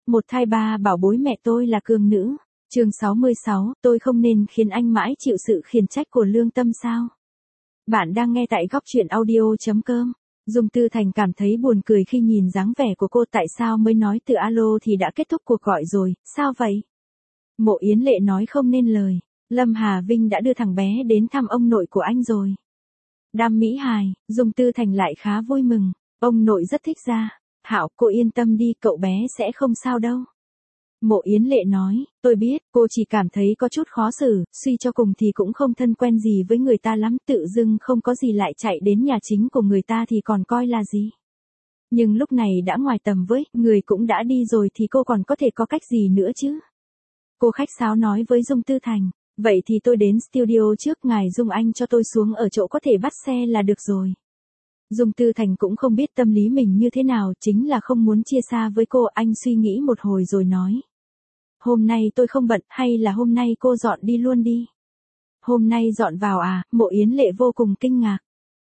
một thai ba bảo bối mẹ tôi là cường nữ. Chương 66, tôi không nên khiến anh mãi chịu sự khiển trách của lương tâm sao? Bạn đang nghe tại góc truyện audio.com. Dung Tư Thành cảm thấy buồn cười khi nhìn dáng vẻ của cô, tại sao mới nói từ alo thì đã kết thúc cuộc gọi rồi, sao vậy? Mộ Yến Lệ nói không nên lời, Lâm Hà Vinh đã đưa thằng bé đến thăm ông nội của anh rồi. Đam mỹ hài, Dung Tư Thành lại khá vui mừng, ông nội rất thích ra. Hạo, cô yên tâm đi, cậu bé sẽ không sao đâu. Mộ Yến Lệ nói, tôi biết, cô chỉ cảm thấy có chút khó xử, suy cho cùng thì cũng không thân quen gì với người ta lắm, tự dưng không có gì lại chạy đến nhà chính của người ta thì còn coi là gì. Nhưng lúc này đã ngoài tầm với, người cũng đã đi rồi thì cô còn có thể có cách gì nữa chứ. Cô khách sáo nói với Dung Tư Thành, vậy thì tôi đến studio trước, ngài Dung Anh cho tôi xuống ở chỗ có thể bắt xe là được rồi. Dung Tư Thành cũng không biết tâm lý mình như thế nào, chính là không muốn chia xa với cô. Anh suy nghĩ một hồi rồi nói, hôm nay tôi không bận, hay là hôm nay cô dọn đi luôn đi. Hôm nay dọn vào à? Mộ Yến Lệ vô cùng kinh ngạc.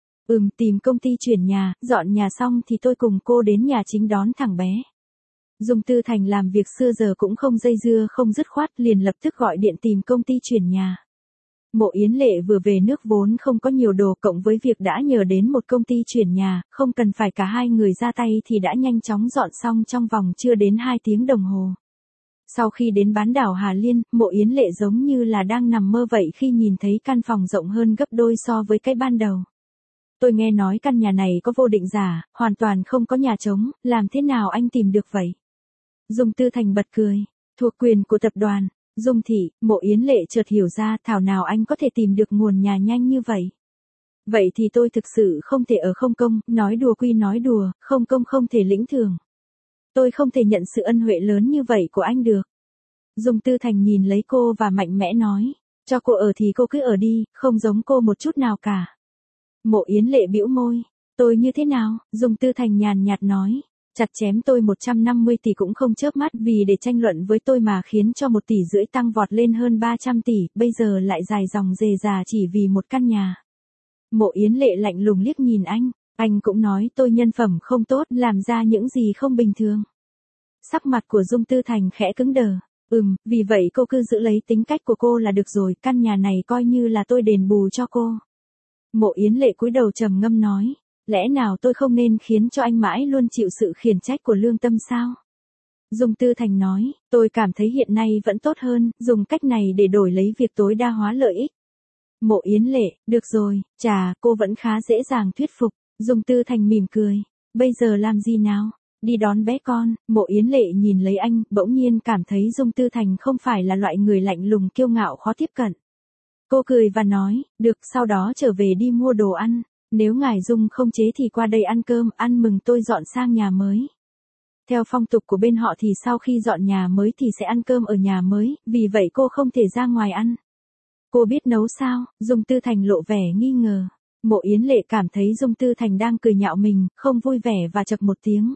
Tìm công ty chuyển nhà, dọn nhà xong thì tôi cùng cô đến nhà chính đón thằng bé. Dung Tư Thành làm việc xưa giờ cũng không dây dưa không dứt khoát, liền lập tức gọi điện tìm công ty chuyển nhà. Mộ Yến Lệ vừa về nước vốn không có nhiều đồ, cộng với việc đã nhờ đến một công ty chuyển nhà, không cần phải cả hai người ra tay thì đã nhanh chóng dọn xong trong vòng chưa đến 2 tiếng đồng hồ. Sau khi đến bán đảo Hà Liên, Mộ Yến Lệ giống như là đang nằm mơ vậy khi nhìn thấy căn phòng rộng hơn gấp đôi so với cái ban đầu. Tôi nghe nói căn nhà này có vô định giả, hoàn toàn không có nhà trống, làm thế nào anh tìm được vậy? Dung Tư Thành bật cười, thuộc quyền của tập đoàn. Dung thị, Mộ Yến Lệ chợt hiểu ra, thảo nào anh có thể tìm được nguồn nhà nhanh như vậy. Vậy thì tôi thực sự không thể ở không công, nói đùa quy nói đùa, không công không thể lĩnh thưởng. Tôi không thể nhận sự ân huệ lớn như vậy của anh được. Dung Tư Thành nhìn lấy cô và mạnh mẽ nói, cho cô ở thì cô cứ ở đi, không giống cô một chút nào cả. Mộ Yến Lệ bĩu môi, tôi như thế nào? Dung Tư Thành nhàn nhạt nói, chặt chém tôi 150 tỷ cũng không chớp mắt, vì để tranh luận với tôi mà khiến cho 1,5 tỷ tăng vọt lên hơn 300 tỷ, bây giờ lại dài dòng dề già chỉ vì một căn nhà. Mộ Yến Lệ lạnh lùng liếc nhìn anh cũng nói tôi nhân phẩm không tốt, làm ra những gì không bình thường. Sắc mặt của Dung Tư Thành khẽ cứng đờ, vì vậy cô cứ giữ lấy tính cách của cô là được rồi, căn nhà này coi như là tôi đền bù cho cô. Mộ Yến Lệ cúi đầu trầm ngâm nói, lẽ nào tôi không nên khiến cho anh mãi luôn chịu sự khiển trách của lương tâm sao? Dung Tư Thành nói, tôi cảm thấy hiện nay vẫn tốt hơn, dùng cách này để đổi lấy việc tối đa hóa lợi ích. Mộ Yến Lệ, được rồi, cô vẫn khá dễ dàng thuyết phục. Dung Tư Thành mỉm cười, bây giờ làm gì nào? Đi đón bé con. Mộ Yến Lệ nhìn lấy anh, bỗng nhiên cảm thấy Dung Tư Thành không phải là loại người lạnh lùng kiêu ngạo khó tiếp cận. Cô cười và nói, được, sau đó trở về đi mua đồ ăn. Nếu ngài Dung không chế thì qua đây ăn cơm, ăn mừng tôi dọn sang nhà mới. Theo phong tục của bên họ thì sau khi dọn nhà mới thì sẽ ăn cơm ở nhà mới, vì vậy cô không thể ra ngoài ăn. Cô biết nấu sao? Dung Tư Thành lộ vẻ nghi ngờ. Mộ Yến Lệ cảm thấy Dung Tư Thành đang cười nhạo mình, không vui vẻ và chậc một tiếng.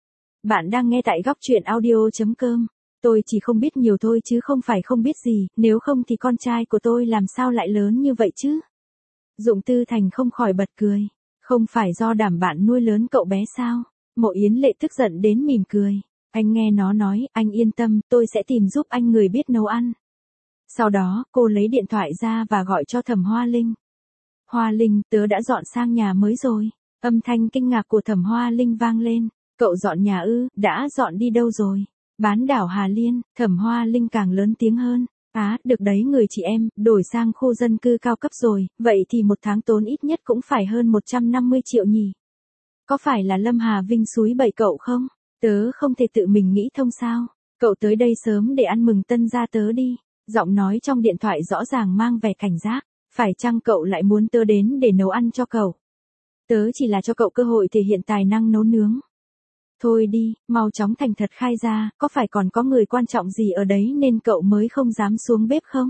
Bạn đang nghe tại góc truyện audio.com. Tôi chỉ không biết nhiều thôi chứ không phải không biết gì, nếu không thì con trai của tôi làm sao lại lớn như vậy chứ? Dung Tư Thành không khỏi bật cười. Không phải do đảm bạn nuôi lớn cậu bé sao? Mộ Yến Lệ tức giận đến mỉm cười. Anh nghe nó nói, anh yên tâm, tôi sẽ tìm giúp anh người biết nấu ăn. Sau đó, cô lấy điện thoại ra và gọi cho Thẩm Hoa Linh. Hoa Linh, tớ đã dọn sang nhà mới rồi. Âm thanh kinh ngạc của Thẩm Hoa Linh vang lên. Cậu dọn nhà ư? Đã dọn đi đâu rồi? Bán đảo Hà Liên. Thẩm Hoa Linh càng lớn tiếng hơn. Được đấy người chị em, đổi sang khu dân cư cao cấp rồi, vậy thì một tháng tốn ít nhất cũng phải hơn 150 triệu nhỉ? Có phải là Lâm Hà Vinh xúi bậy cậu không? Tớ không thể tự mình nghĩ thông sao? Cậu tới đây sớm để ăn mừng tân gia tớ đi. Giọng nói trong điện thoại rõ ràng mang vẻ cảnh giác. Phải chăng cậu lại muốn tớ đến để nấu ăn cho cậu? Tớ chỉ là cho cậu cơ hội thể hiện tài năng nấu nướng. Thôi đi, mau chóng thành thật khai ra, có phải còn có người quan trọng gì ở đấy nên cậu mới không dám xuống bếp không?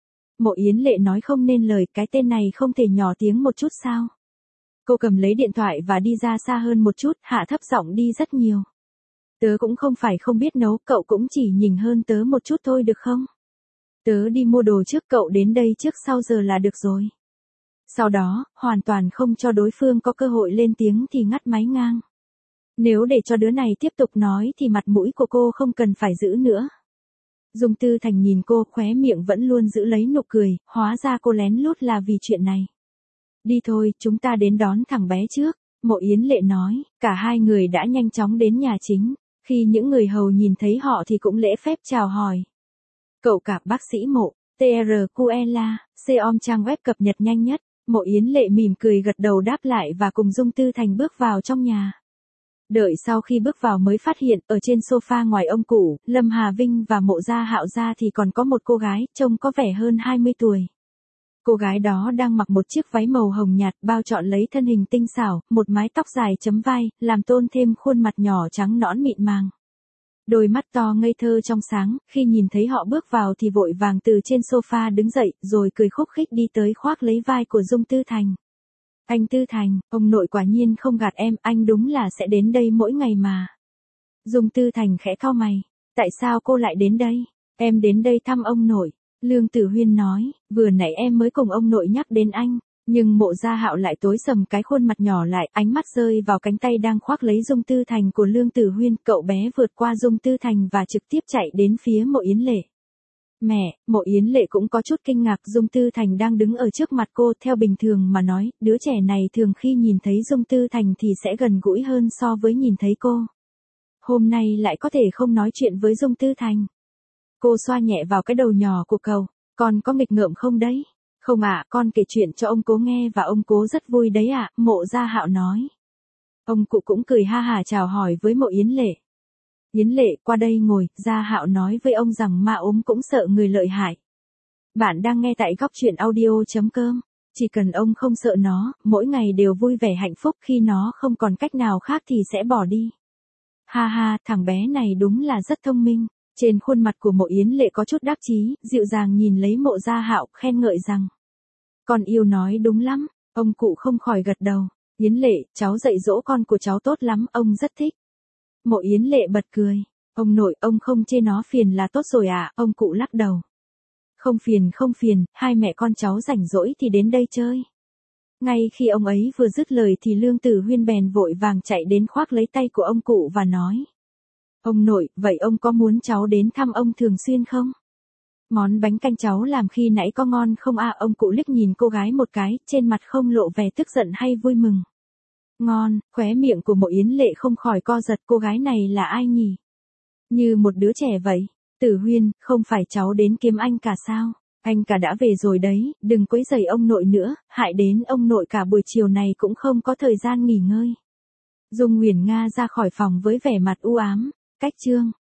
Mộ Yến Lệ nói không nên lời, cái tên này không thể nhỏ tiếng một chút sao? Cô cầm lấy điện thoại và đi ra xa hơn một chút, hạ thấp giọng đi rất nhiều. Tớ cũng không phải không biết nấu, cậu cũng chỉ nhỉnh hơn tớ một chút thôi được không? Tớ đi mua đồ trước, cậu đến đây trước sau giờ là được rồi. Sau đó, hoàn toàn không cho đối phương có cơ hội lên tiếng thì ngắt máy ngang. Nếu để cho đứa này tiếp tục nói thì mặt mũi của cô không cần phải giữ nữa. Dung Tư Thành nhìn cô, khóe miệng vẫn luôn giữ lấy nụ cười, hóa ra cô lén lút là vì chuyện này. Đi thôi, chúng ta đến đón thằng bé trước, Mộ Yến Lệ nói, cả hai người đã nhanh chóng đến nhà chính. Khi những người hầu nhìn thấy họ thì cũng lễ phép chào hỏi. Cậu cả bác sĩ Mộ, TRQLA, COM trang web cập nhật nhanh nhất. Mộ Yến Lệ mỉm cười gật đầu đáp lại và cùng Dung Tư Thành bước vào trong nhà. Đợi sau khi bước vào mới phát hiện ở trên sofa ngoài ông cụ, Lâm Hà Vinh và Mộ Gia Hạo ra thì còn có một cô gái, trông có vẻ hơn 20 tuổi. Cô gái đó đang mặc một chiếc váy màu hồng nhạt bao trọn lấy thân hình tinh xảo, một mái tóc dài chấm vai, làm tôn thêm khuôn mặt nhỏ trắng nõn mịn màng. Đôi mắt to ngây thơ trong sáng, khi nhìn thấy họ bước vào thì vội vàng từ trên sofa đứng dậy, rồi cười khúc khích đi tới khoác lấy vai của Dung Tư Thành. Anh Tư Thành, ông nội quả nhiên không gạt em, anh đúng là sẽ đến đây mỗi ngày mà. Dung Tư Thành khẽ cau mày, tại sao cô lại đến đây? Em đến đây thăm ông nội. Lương Tử Huyên nói, vừa nãy em mới cùng ông nội nhắc đến anh, nhưng Mộ Gia Hạo lại tối sầm cái khuôn mặt nhỏ lại, ánh mắt rơi vào cánh tay đang khoác lấy Dung Tư Thành của Lương Tử Huyên, cậu bé vượt qua Dung Tư Thành và trực tiếp chạy đến phía Mộ Yến Lệ. Mẹ, Mộ Yến Lệ cũng có chút kinh ngạc, Dung Tư Thành đang đứng ở trước mặt cô, theo bình thường mà nói, đứa trẻ này thường khi nhìn thấy Dung Tư Thành thì sẽ gần gũi hơn so với nhìn thấy cô. Hôm nay lại có thể không nói chuyện với Dung Tư Thành. Cô xoa nhẹ vào cái đầu nhỏ của cậu, con có nghịch ngợm không đấy? Không ạ, con kể chuyện cho ông cố nghe và ông cố rất vui đấy ạ, Mộ Gia Hạo nói. Ông cụ cũng cười ha hả chào hỏi với Mộ Yến Lệ. Yến Lệ, qua đây ngồi, Gia Hạo nói với ông rằng ma ốm cũng sợ người lợi hại. Bạn đang nghe tại gocchuyenaudio.com. Chỉ cần ông không sợ nó, mỗi ngày đều vui vẻ hạnh phúc, khi nó không còn cách nào khác thì sẽ bỏ đi. Ha ha, thằng bé này đúng là rất thông minh. Trên khuôn mặt của Mộ Yến Lệ có chút đắc chí, dịu dàng nhìn lấy Mộ Gia Hạo, khen ngợi rằng. Con yêu nói đúng lắm, ông cụ không khỏi gật đầu. Yến Lệ, cháu dạy dỗ con của cháu tốt lắm, ông rất thích. Mộ Yến Lệ bật cười. Ông nội, ông không chê nó phiền là tốt rồi à, ông cụ lắc đầu. Không phiền, hai mẹ con cháu rảnh rỗi thì đến đây chơi. Ngay khi ông ấy vừa dứt lời thì Lương Tử Huyên bèn vội vàng chạy đến khoác lấy tay của ông cụ và nói. Ông nội, vậy ông có muốn cháu đến thăm ông thường xuyên không? Món bánh canh cháu làm khi nãy có ngon không à? Ông cụ liếc nhìn cô gái một cái, trên mặt không lộ vẻ tức giận hay vui mừng. Ngon, khóe miệng của Mộ Yến Lệ không khỏi co giật, cô gái này là ai nhỉ? Như một đứa trẻ vậy. Tử Huyên, không phải cháu đến kiếm anh cả sao? Anh cả đã về rồi đấy, đừng quấy rầy ông nội nữa, hại đến ông nội cả buổi chiều này cũng không có thời gian nghỉ ngơi. Dung Nguyền Nga ra khỏi phòng với vẻ mặt u ám. Cách chương